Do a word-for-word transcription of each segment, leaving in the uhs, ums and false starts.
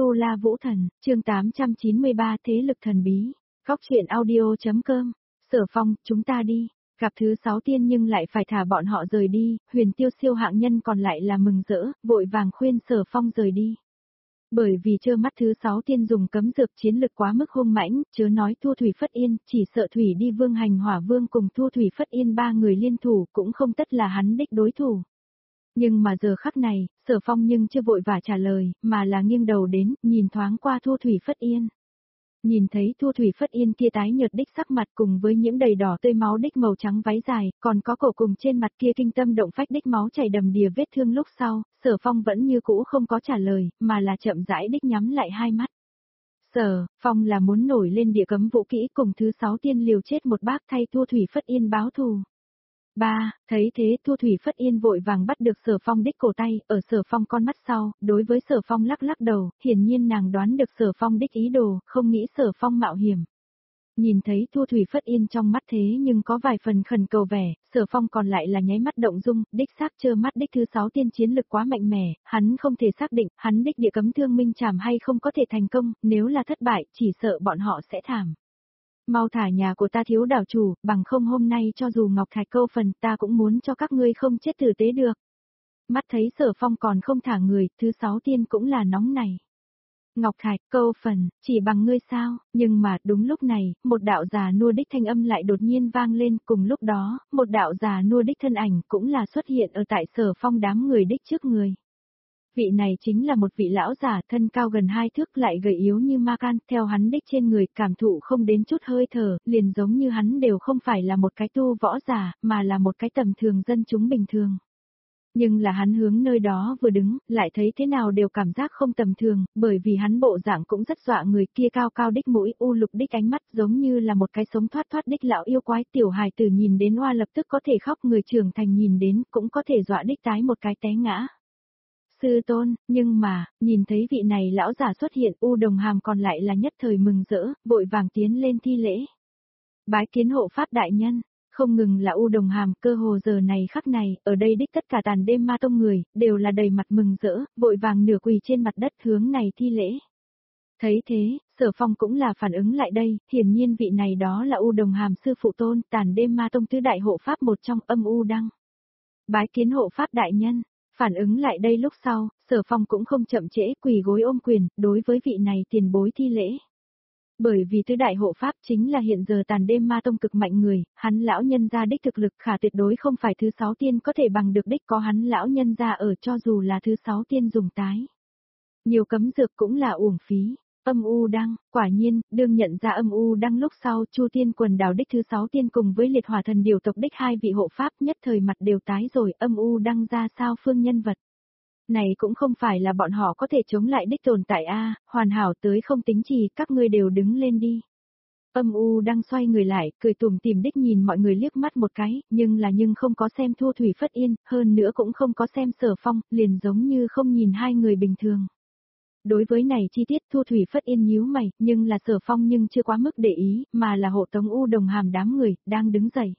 Tu La Vũ Thần, chương tám trăm chín mươi ba Thế lực thần bí. Góc truyện audio.com. Sở Phong, chúng ta đi. Gặp thứ sáu tiên nhưng lại phải thả bọn họ rời đi, Huyền Tiêu siêu hạng nhân còn lại là mừng rỡ, vội vàng khuyên Sở Phong rời đi. Bởi vì trơ mắt thứ sáu tiên dùng cấm dược chiến lực quá mức hung mãnh, chớ nói Thu Thủy Phất Yên, chỉ sợ Thủy Đi Vương Hành Hỏa Vương cùng Thu Thủy Phất Yên ba người liên thủ cũng không tất là hắn đích đối thủ. Nhưng mà giờ khắc này, Sở Phong nhưng chưa vội vã trả lời, mà là nghiêng đầu đến, nhìn thoáng qua Thu Thủy Phất Yên. Nhìn thấy Thu Thủy Phất Yên kia tái nhợt đích sắc mặt cùng với nhiễm đầy đỏ tươi máu đích màu trắng váy dài, còn có cổ cùng trên mặt kia kinh tâm động phách đích máu chảy đầm đìa vết thương lúc sau, Sở Phong vẫn như cũ không có trả lời, mà là chậm rãi đích nhắm lại hai mắt. Sở Phong là muốn nổi lên địa cấm vũ kỹ cùng thứ sáu tiên liều chết một bác thay Thu Thủy Phất Yên báo thù. Ba, thấy thế Thu Thủy Phất Yên vội vàng bắt được Sở Phong đích cổ tay, ở Sở Phong con mắt sau, đối với Sở Phong lắc lắc đầu, hiển nhiên nàng đoán được Sở Phong đích ý đồ, không nghĩ Sở Phong mạo hiểm. Nhìn thấy Thu Thủy Phất Yên trong mắt thế nhưng có vài phần khẩn cầu vẻ, Sở Phong còn lại là nháy mắt động dung, đích xác trơ mắt đích thứ sáu tiên chiến lực quá mạnh mẽ, hắn không thể xác định, hắn đích địa cấm thương minh trảm hay không có thể thành công, nếu là thất bại, chỉ sợ bọn họ sẽ thảm. Mau thả nhà của ta thiếu đảo chủ, bằng không hôm nay cho dù Ngọc Thạch câu phần ta cũng muốn cho các ngươi không chết tử tế được. Mắt thấy Sở Phong còn không thả người, thứ sáu tiên cũng là nóng này. Ngọc Thạch câu phần, chỉ bằng ngươi sao, nhưng mà đúng lúc này, một đạo già nua đích thanh âm lại đột nhiên vang lên, cùng lúc đó, một đạo già nua đích thân ảnh cũng là xuất hiện ở tại Sở Phong đám người đích trước người. Vị này chính là một vị lão giả thân cao gần hai thước lại gầy yếu như ma can, theo hắn đích trên người cảm thụ không đến chút hơi thở, liền giống như hắn đều không phải là một cái tu võ giả, mà là một cái tầm thường dân chúng bình thường. Nhưng là hắn hướng nơi đó vừa đứng, lại thấy thế nào đều cảm giác không tầm thường, bởi vì hắn bộ dạng cũng rất dọa người, kia cao cao đích mũi, u lục đích ánh mắt giống như là một cái sống thoát thoát đích lão yêu quái, tiểu hài tử nhìn đến oa lập tức có thể khóc, người trưởng thành nhìn đến cũng có thể dọa đích tái một cái té ngã. Sư tôn, nhưng mà, nhìn thấy vị này lão giả xuất hiện, U Đồng Hàm còn lại là nhất thời mừng rỡ, vội vàng tiến lên thi lễ. Bái kiến hộ pháp đại nhân, không ngừng là U Đồng Hàm, cơ hồ giờ này khắc này, ở đây đích tất cả tàn đêm ma tông người, đều là đầy mặt mừng rỡ, vội vàng nửa quỳ trên mặt đất hướng này thi lễ. Thấy thế, Sở Phong cũng là phản ứng lại đây, hiển nhiên vị này đó là U Đồng Hàm sư phụ tôn, tàn đêm ma tông tứ đại hộ pháp một trong âm U Đăng. Bái kiến hộ pháp đại nhân. Phản ứng lại đây lúc sau, Sở Phong cũng không chậm trễ, quỳ gối ôm quyền, đối với vị này tiền bối thi lễ. Bởi vì tứ đại hộ pháp chính là hiện giờ tàn đêm ma tông cực mạnh người, hắn lão nhân gia đích thực lực khả tuyệt đối không phải thứ sáu tiên có thể bằng được đích, có hắn lão nhân gia ở, cho dù là thứ sáu tiên dùng tái. Nhiều cấm dược cũng là uổng phí. Âm U Đăng, quả nhiên, đương nhận ra âm U Đăng lúc sau, Chu Tiên quần đảo đích thứ sáu tiên cùng với liệt hỏa thần điều tộc đích hai vị hộ pháp nhất thời mặt đều tái rồi, âm U Đăng ra sao phương nhân vật. Này cũng không phải là bọn họ có thể chống lại đích tồn tại a, hoàn hảo tới không tính trì, các ngươi đều đứng lên đi. Âm U Đăng xoay người lại, cười tủm tỉm đích nhìn mọi người liếc mắt một cái, nhưng là nhưng không có xem Thu Thủy Phất Yên, hơn nữa cũng không có xem Sở Phong, liền giống như không nhìn hai người bình thường. Đối với này chi tiết Thu Thủy Phất Yên nhíu mày, nhưng là Sở Phong nhưng chưa quá mức để ý, mà là hộ tống U Đồng Hàm đám người, đang đứng dậy.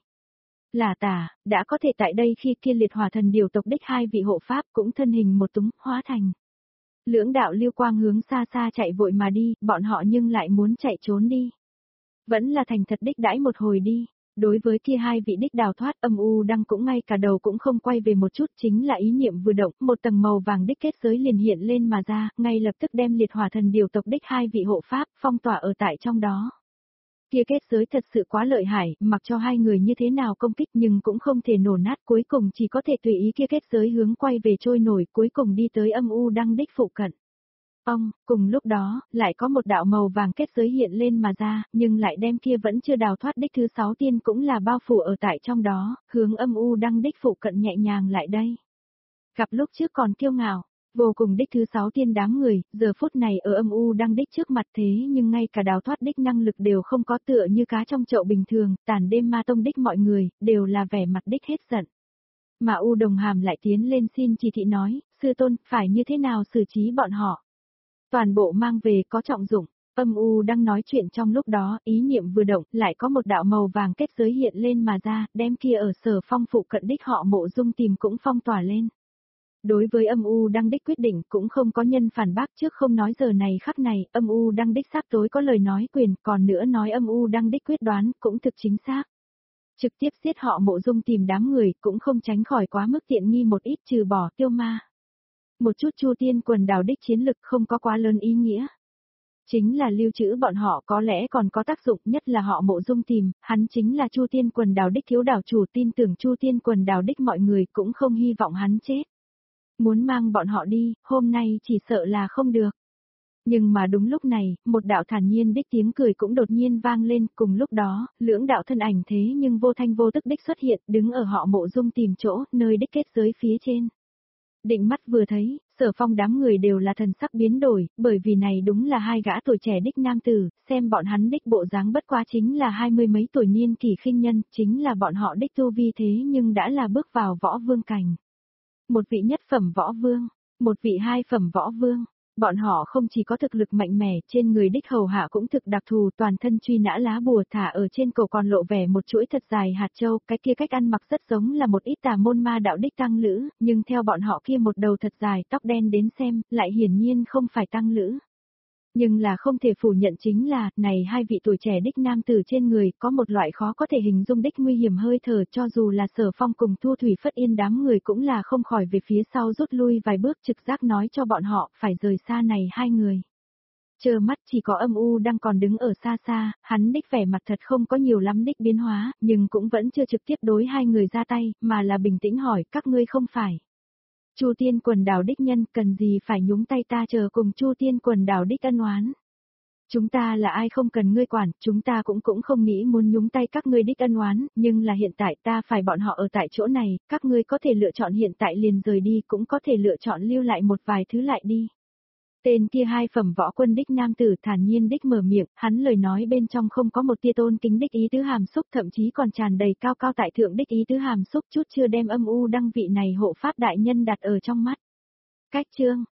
Là tả, đã có thể tại đây khi kia liệt hỏa thần điều tộc đích hai vị hộ pháp cũng thân hình một túng, hóa thành. Lưỡng đạo lưu quang hướng xa xa chạy vội mà đi, bọn họ nhưng lại muốn chạy trốn đi. Vẫn là thành thật đích đãi một hồi đi. Đối với kia hai vị đích đào thoát, âm U Đăng cũng ngay cả đầu cũng không quay về một chút, chính là ý niệm vừa động, một tầng màu vàng đích kết giới liền hiện lên mà ra, ngay lập tức đem liệt hỏa thần điều tộc đích hai vị hộ pháp phong tỏa ở tại trong đó. Kia kết giới thật sự quá lợi hại, mặc cho hai người như thế nào công kích nhưng cũng không thể nổ nát, cuối cùng chỉ có thể tùy ý kia kết giới hướng quay về trôi nổi, cuối cùng đi tới âm U Đăng đích phụ cận. Ông, cùng lúc đó, lại có một đạo màu vàng kết giới hiện lên mà ra, nhưng lại đem kia vẫn chưa đào thoát đích thứ sáu tiên cũng là bao phủ ở tại trong đó, hướng âm U Đăng đích phụ cận nhẹ nhàng lại đây. Gặp lúc trước còn kiêu ngạo, vô cùng đích thứ sáu tiên đám người, giờ phút này ở âm U Đăng đích trước mặt thế nhưng ngay cả đào thoát đích năng lực đều không có, tựa như cá trong chậu bình thường, tàn đêm ma tông đích mọi người, đều là vẻ mặt đích hết giận. Mà U Đồng Hàm lại tiến lên xin chỉ thị nói, sư tôn, phải như thế nào xử trí bọn họ. Toàn bộ mang về có trọng dụng, âm U đang nói chuyện trong lúc đó, ý niệm vừa động, lại có một đạo màu vàng kết giới hiện lên mà ra, đem kia ở Sở Phong phụ cận đích họ Mộ Dung tìm cũng phong tỏa lên. Đối với âm u đăng đích quyết định cũng không có nhân phản bác trước không nói giờ này khắc này, âm u đăng đích sắp tối có lời nói quyền, còn nữa nói âm u đăng đích quyết đoán cũng thực chính xác. Trực tiếp giết họ Mộ Dung tìm đám người cũng không tránh khỏi quá mức tiện nghi một ít trừ bỏ Tiêu Ma. Một chút Chu Tiên quần đảo đích chiến lực không có quá lớn ý nghĩa. Chính là lưu trữ bọn họ có lẽ còn có tác dụng, nhất là họ Mộ Dung tìm, hắn chính là Chu Tiên quần đảo đích thiếu đảo chủ, tin tưởng Chu Tiên quần đảo đích mọi người cũng không hy vọng hắn chết. Muốn mang bọn họ đi, hôm nay chỉ sợ là không được. Nhưng mà đúng lúc này, một đạo thản nhiên đích tiếng cười cũng đột nhiên vang lên, cùng lúc đó, lưỡng đạo thân ảnh thế nhưng vô thanh vô tức đích xuất hiện, đứng ở họ Mộ Dung tìm chỗ, nơi đích kết giới phía trên. Định mắt vừa thấy, Sở Phong đám người đều là thần sắc biến đổi, bởi vì này đúng là hai gã tuổi trẻ đích nam tử, xem bọn hắn đích bộ dáng bất quá chính là hai mươi mấy tuổi niên kỷ khinh nhân, chính là bọn họ đích tu vi thế nhưng đã là bước vào võ vương cảnh. Một vị nhất phẩm võ vương, một vị hai phẩm võ vương. Bọn họ không chỉ có thực lực mạnh mẽ, trên người đích hầu hạ cũng thực đặc thù, toàn thân truy nã lá bùa thả ở trên cổ còn lộ vẻ một chuỗi thật dài hạt châu, cái kia cách ăn mặc rất giống là một ít tà môn ma đạo đích tăng lữ, nhưng theo bọn họ kia một đầu thật dài tóc đen đến xem, lại hiển nhiên không phải tăng lữ. Nhưng là không thể phủ nhận chính là, này hai vị tuổi trẻ đích nam tử trên người có một loại khó có thể hình dung đích nguy hiểm hơi thở, cho dù là Sở Phong cùng Thu Thủy Phất Yên đám người cũng là không khỏi về phía sau rút lui vài bước, trực giác nói cho bọn họ phải rời xa này hai người. Chờ mắt chỉ có âm u đang còn đứng ở xa xa, hắn đích vẻ mặt thật không có nhiều lắm đích biến hóa, nhưng cũng vẫn chưa trực tiếp đối hai người ra tay, mà là bình tĩnh hỏi các ngươi không phải Chu Tiên quần đảo đích nhân, cần gì phải nhúng tay ta chờ cùng Chu Tiên quần đảo đích ân oán. Chúng ta là ai không cần ngươi quản, chúng ta cũng cũng không nghĩ muốn nhúng tay các ngươi đích ân oán, nhưng là hiện tại ta phải bọn họ ở tại chỗ này, các ngươi có thể lựa chọn hiện tại liền rời đi, cũng có thể lựa chọn lưu lại một vài thứ lại đi. Tên kia hai phẩm võ quân đích nam tử thản nhiên đích mở miệng, hắn lời nói bên trong không có một tia tôn kính đích ý tứ hàm xúc, thậm chí còn tràn đầy cao cao tại thượng đích ý tứ hàm xúc, chút chưa đem âm u đăng vị này hộ pháp đại nhân đặt ở trong mắt. Cách chương